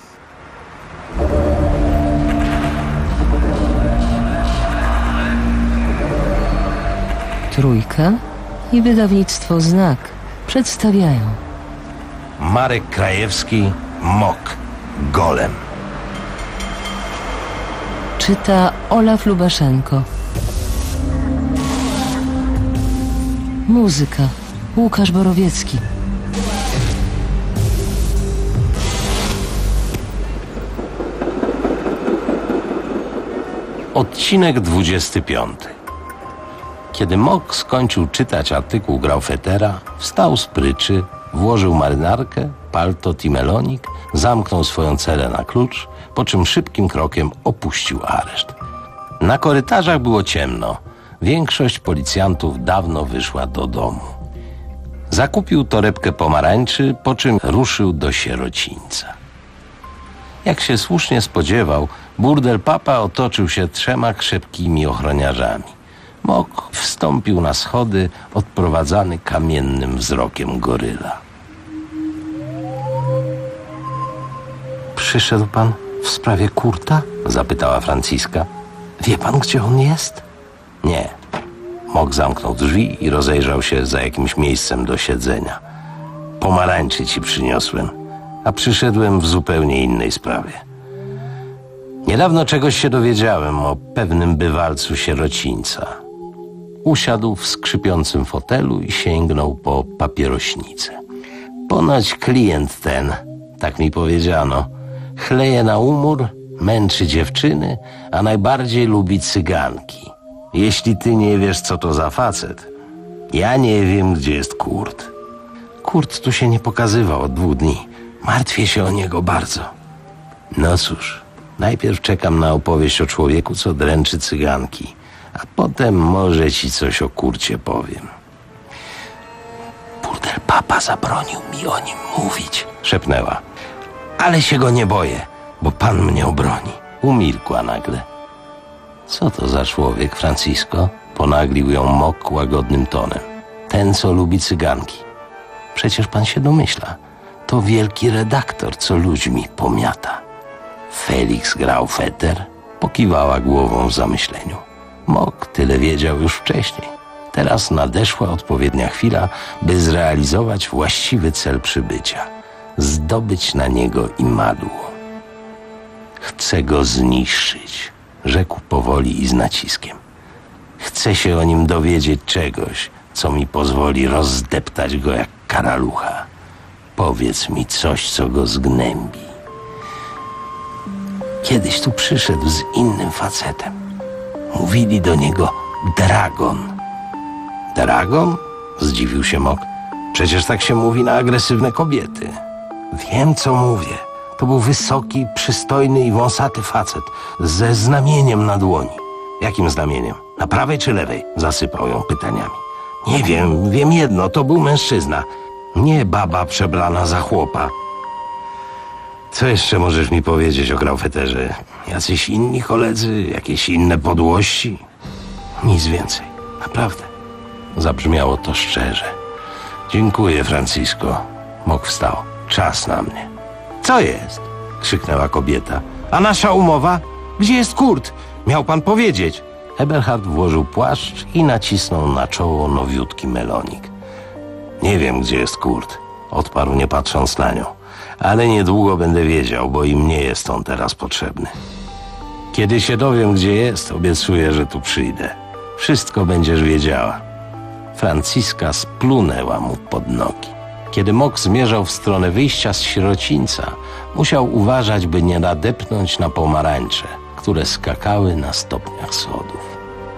Trójka i wydawnictwo Znak przedstawiają Marek Krajewski, Mock, Golem. Czyta Olaf Lubaszenko. Muzyka Łukasz Borowiecki. Odcinek dwudziesty piąty. Kiedy Mock skończył czytać artykuł Graufetera, wstał z pryczy, włożył marynarkę, paltot i melonik, zamknął swoją celę na klucz, po czym szybkim krokiem opuścił areszt. Na korytarzach było ciemno. Większość policjantów dawno wyszła do domu. Zakupił torebkę pomarańczy, po czym ruszył do sierocińca. Jak się słusznie spodziewał, burdel Papa otoczył się trzema krzepkimi ochroniarzami. Mock wstąpił na schody, odprowadzany kamiennym wzrokiem goryla. Przyszedł pan w sprawie Kurta? Zapytała Franciska. Wie pan, gdzie on jest? Nie. Mock zamknął drzwi i rozejrzał się za jakimś miejscem do siedzenia. Pomarańczy ci przyniosłem, a przyszedłem w zupełnie innej sprawie. Niedawno czegoś się dowiedziałem o pewnym bywalcu sierocińca. Usiadł w skrzypiącym fotelu i sięgnął po papierośnicę. Ponoć klient ten, tak mi powiedziano, chleje na umór, męczy dziewczyny, a najbardziej lubi cyganki. Jeśli ty nie wiesz, co to za facet, ja nie wiem, gdzie jest Kurt. Kurt tu się nie pokazywał od dwóch dni. Martwię się o niego bardzo. No cóż, najpierw czekam na opowieść o człowieku, co dręczy cyganki, a potem może ci coś o Kurcie powiem. Burdel Papa zabronił mi o nim mówić, szepnęła. Ale się go nie boję, bo pan mnie obroni. Umilkła nagle. Co to za człowiek, Francisco? Ponaglił ją Mock łagodnym tonem. Ten, co lubi cyganki. Przecież pan się domyśla. To wielki redaktor, co ludźmi pomiata. Felix Graufeter pokiwała głową w zamyśleniu. Mock tyle wiedział już wcześniej. Teraz nadeszła odpowiednia chwila, by zrealizować właściwy cel przybycia. Zdobyć na niego imadło. Chcę go zniszczyć, rzekł powoli i z naciskiem. Chcę się o nim dowiedzieć czegoś, co mi pozwoli rozdeptać go jak karalucha. Powiedz mi coś, co go zgnębi. Kiedyś tu przyszedł z innym facetem. Mówili do niego Dragon. Dragon? Zdziwił się Mock. Przecież tak się mówi na agresywne kobiety. Wiem, co mówię. To był wysoki, przystojny i wąsaty facet ze znamieniem na dłoni. Jakim znamieniem? Na prawej czy lewej? Zasypał ją pytaniami. Nie wiem, wiem jedno, to był mężczyzna. Nie baba przebrana za chłopa. Co jeszcze możesz mi powiedzieć o Graufeterze? Jacyś inni koledzy? Jakieś inne podłości? Nic więcej. Naprawdę. Zabrzmiało to szczerze. Dziękuję, Francisco. Mock wstał. Czas na mnie. Co jest? Krzyknęła kobieta. A nasza umowa? Gdzie jest Kurt? Miał pan powiedzieć. Eberhard włożył płaszcz i nacisnął na czoło nowiutki melonik. Nie wiem, gdzie jest Kurt. Odparł, nie patrząc na nią. Ale niedługo będę wiedział, bo im nie jest on teraz potrzebny. Kiedy się dowiem, gdzie jest, obiecuję, że tu przyjdę. Wszystko będziesz wiedziała. Franciska splunęła mu pod nogi. Kiedy Mok zmierzał w stronę wyjścia z sierocińca, musiał uważać, by nie nadepnąć na pomarańcze, które skakały na stopniach schodów.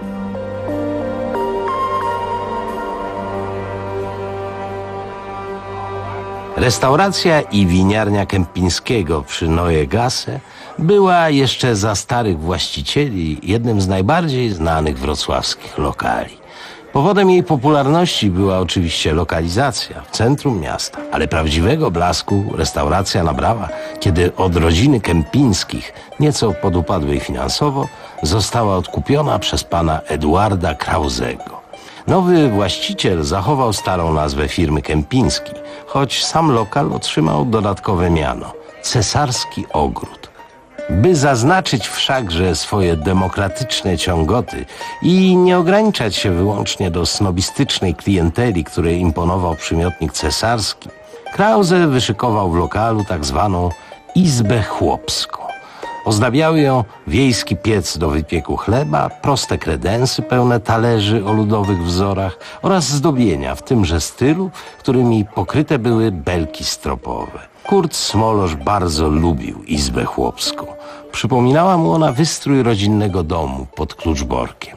Restauracja i winiarnia Kępińskiego przy Neue Gasse była jeszcze za starych właścicieli jednym z najbardziej znanych wrocławskich lokali. Powodem jej popularności była oczywiście lokalizacja w centrum miasta, ale prawdziwego blasku restauracja nabrała, kiedy od rodziny Kępińskich, nieco podupadłej finansowo, została odkupiona przez pana Eduarda Krauzego. Nowy właściciel zachował starą nazwę firmy Kępiński, choć sam lokal otrzymał dodatkowe miano – Cesarski Ogród. By zaznaczyć wszakże swoje demokratyczne ciągoty i nie ograniczać się wyłącznie do snobistycznej klienteli, której imponował przymiotnik cesarski, Krause wyszykował w lokalu tak zwaną izbę chłopską. Ozdabiały ją wiejski piec do wypieku chleba, proste kredensy pełne talerzy o ludowych wzorach oraz zdobienia w tymże stylu, którymi pokryte były belki stropowe. Kurt Smolosz bardzo lubił izbę chłopską. Przypominała mu ona wystrój rodzinnego domu pod Kluczborkiem.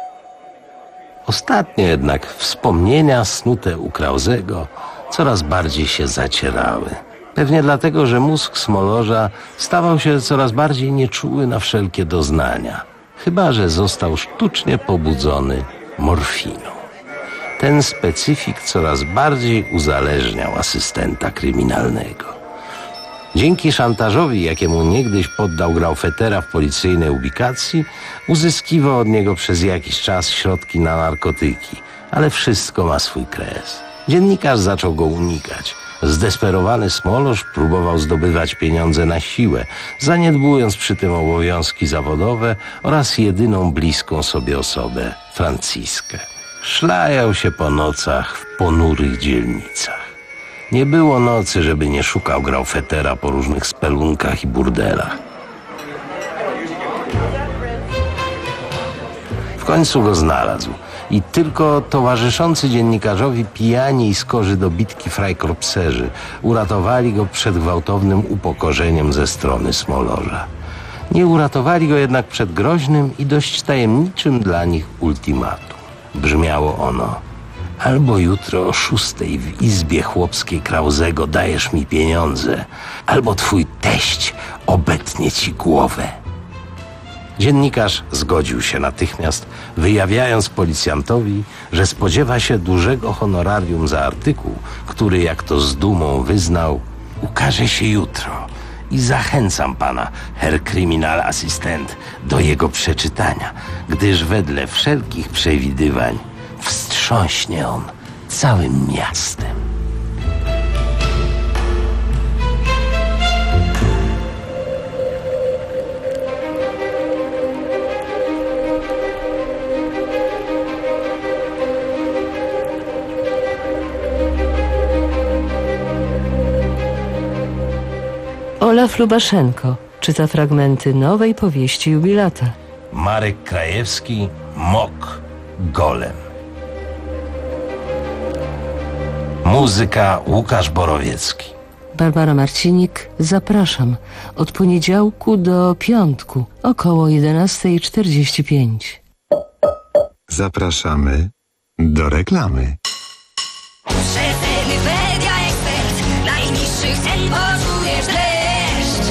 Ostatnio jednak wspomnienia snute u Krauzego coraz bardziej się zacierały. Pewnie dlatego, że mózg Smolorza stawał się coraz bardziej nieczuły na wszelkie doznania. Chyba że został sztucznie pobudzony morfiną. Ten specyfik coraz bardziej uzależniał asystenta kryminalnego. Dzięki szantażowi, jakiemu niegdyś poddał Graufetera w policyjnej ubikacji, uzyskiwał od niego przez jakiś czas środki na narkotyki, ale wszystko ma swój kres. Dziennikarz zaczął go unikać. Zdesperowany Smolosz próbował zdobywać pieniądze na siłę, zaniedbując przy tym obowiązki zawodowe oraz jedyną bliską sobie osobę, Franciskę. Szlajał się po nocach w ponurych dzielnicach. Nie było nocy, żeby nie szukał Graufetera po różnych spelunkach i burdelach. W końcu go znalazł i tylko towarzyszący dziennikarzowi pijani i skorzy do bitki frajkorpserzy uratowali go przed gwałtownym upokorzeniem ze strony Smolorza. Nie uratowali go jednak przed groźnym i dość tajemniczym dla nich ultimatum. Brzmiało ono: albo jutro o szóstej w izbie chłopskiej Krauzego dajesz mi pieniądze, albo twój teść obetnie ci głowę. Dziennikarz zgodził się natychmiast, wyjawiając policjantowi, że spodziewa się dużego honorarium za artykuł, który, jak to z dumą wyznał, ukaże się jutro. I zachęcam pana, Herr Kriminalassistent, do jego przeczytania, gdyż wedle wszelkich przewidywań wstrząśnie on całym miastem. Olaf Lubaszenko czyta fragmenty nowej powieści jubilata. Marek Krajewski, Mok, Golem. Muzyka Łukasz Borowiecki. Barbara Marcinik, zapraszam od poniedziałku do piątku około jedenasta czterdzieści pięć. Zapraszamy do reklamy. Rzetelny Media Ekspert, najniższych cen poczujesz dreszcz.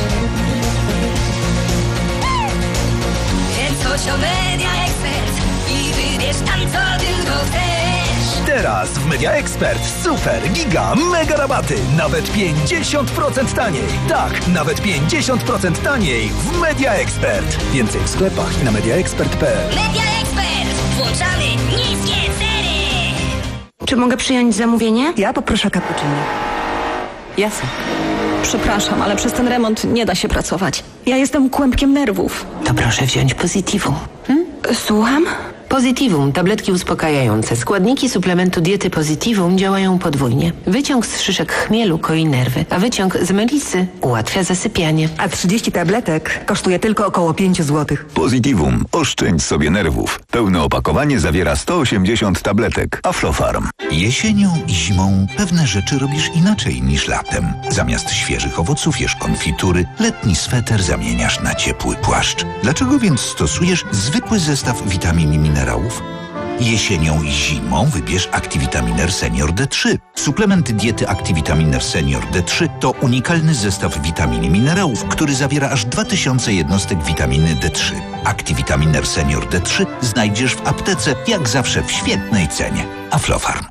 Więc chodź do Media Ekspert i wybierz tam, co tylko chcesz. Teraz w Media Expert super, giga, mega rabaty. Nawet pięćdziesiąt procent taniej. Tak, nawet pięćdziesiąt procent taniej w Media Expert. Więcej w sklepach i na mediaexpert kropka p l. Media Expert, włączamy niskie ceny. Czy mogę przyjąć zamówienie? Ja poproszę cappuccino. Jasne. Przepraszam, ale przez ten remont nie da się pracować. Ja jestem kłębkiem nerwów. To proszę wziąć Positivo. Hmm? Słucham? Positivum, tabletki uspokajające. Składniki suplementu diety Positivum działają podwójnie. Wyciąg z szyszek chmielu koi nerwy, a wyciąg z melisy ułatwia zasypianie. A trzydzieści tabletek kosztuje tylko około pięć złotych. Positivum. Oszczędź sobie nerwów. Pełne opakowanie zawiera sto osiemdziesiąt tabletek. Aflofarm. Jesienią i zimą pewne rzeczy robisz inaczej niż latem. Zamiast świeżych owoców jesz konfitury, letni sweter zamieniasz na ciepły płaszcz. Dlaczego więc stosujesz zwykły zestaw witamin i minerałów? Jesienią i zimą wybierz Activitaminer Senior D trzy. Suplement diety Activitaminer Senior D trzy to unikalny zestaw witamin i minerałów, który zawiera aż dwa tysiące jednostek witaminy D trzy. Activitaminer Senior D trzy znajdziesz w aptece, jak zawsze w świetnej cenie. Aflofarm.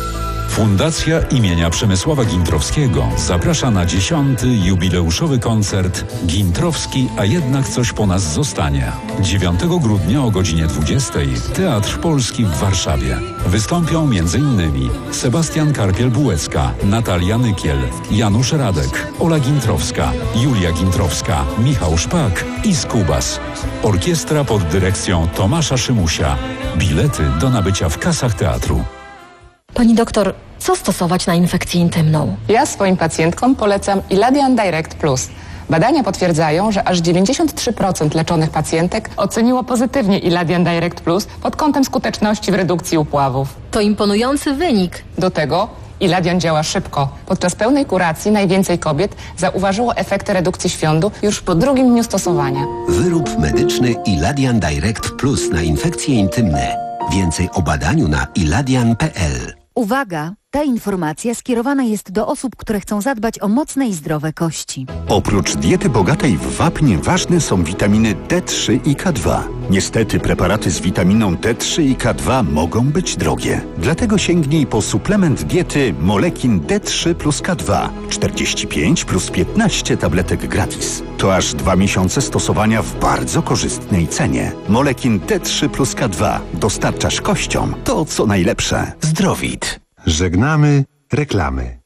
Fundacja imienia Przemysława Gintrowskiego zaprasza na dziesiąty jubileuszowy koncert Gintrowski, a jednak coś po nas zostanie. dziewiątego grudnia o godzinie dwudziestej Teatr Polski w Warszawie. Wystąpią m.in. Sebastian Karpiel-Bułecka, Natalia Nykiel, Janusz Radek, Ola Gintrowska, Julia Gintrowska, Michał Szpak i Skubas. Orkiestra pod dyrekcją Tomasza Szymusia. Bilety do nabycia w kasach teatru. Pani doktor, co stosować na infekcję intymną? Ja swoim pacjentkom polecam Iladian Direct Plus. Badania potwierdzają, że aż dziewięćdziesiąt trzy procent leczonych pacjentek oceniło pozytywnie Iladian Direct Plus pod kątem skuteczności w redukcji upławów. To imponujący wynik. Do tego Iladian działa szybko. Podczas pełnej kuracji najwięcej kobiet zauważyło efekty redukcji świądu już po drugim dniu stosowania. Wyrób medyczny Iladian Direct Plus na infekcje intymne. Więcej o badaniu na iladian kropka p l. Uwaga! Ta informacja skierowana jest do osób, które chcą zadbać o mocne i zdrowe kości. Oprócz diety bogatej w wapń ważne są witaminy D trzy i K dwa. Niestety preparaty z witaminą D trzy i K dwa mogą być drogie. Dlatego sięgnij po suplement diety Molekin D trzy plus K dwa. czterdzieści pięć plus piętnaście tabletek gratis. To aż dwa miesiące stosowania w bardzo korzystnej cenie. Molekin D trzy plus K dwa. Dostarczasz kościom to, co najlepsze. Zdrowit. Żegnamy reklamy.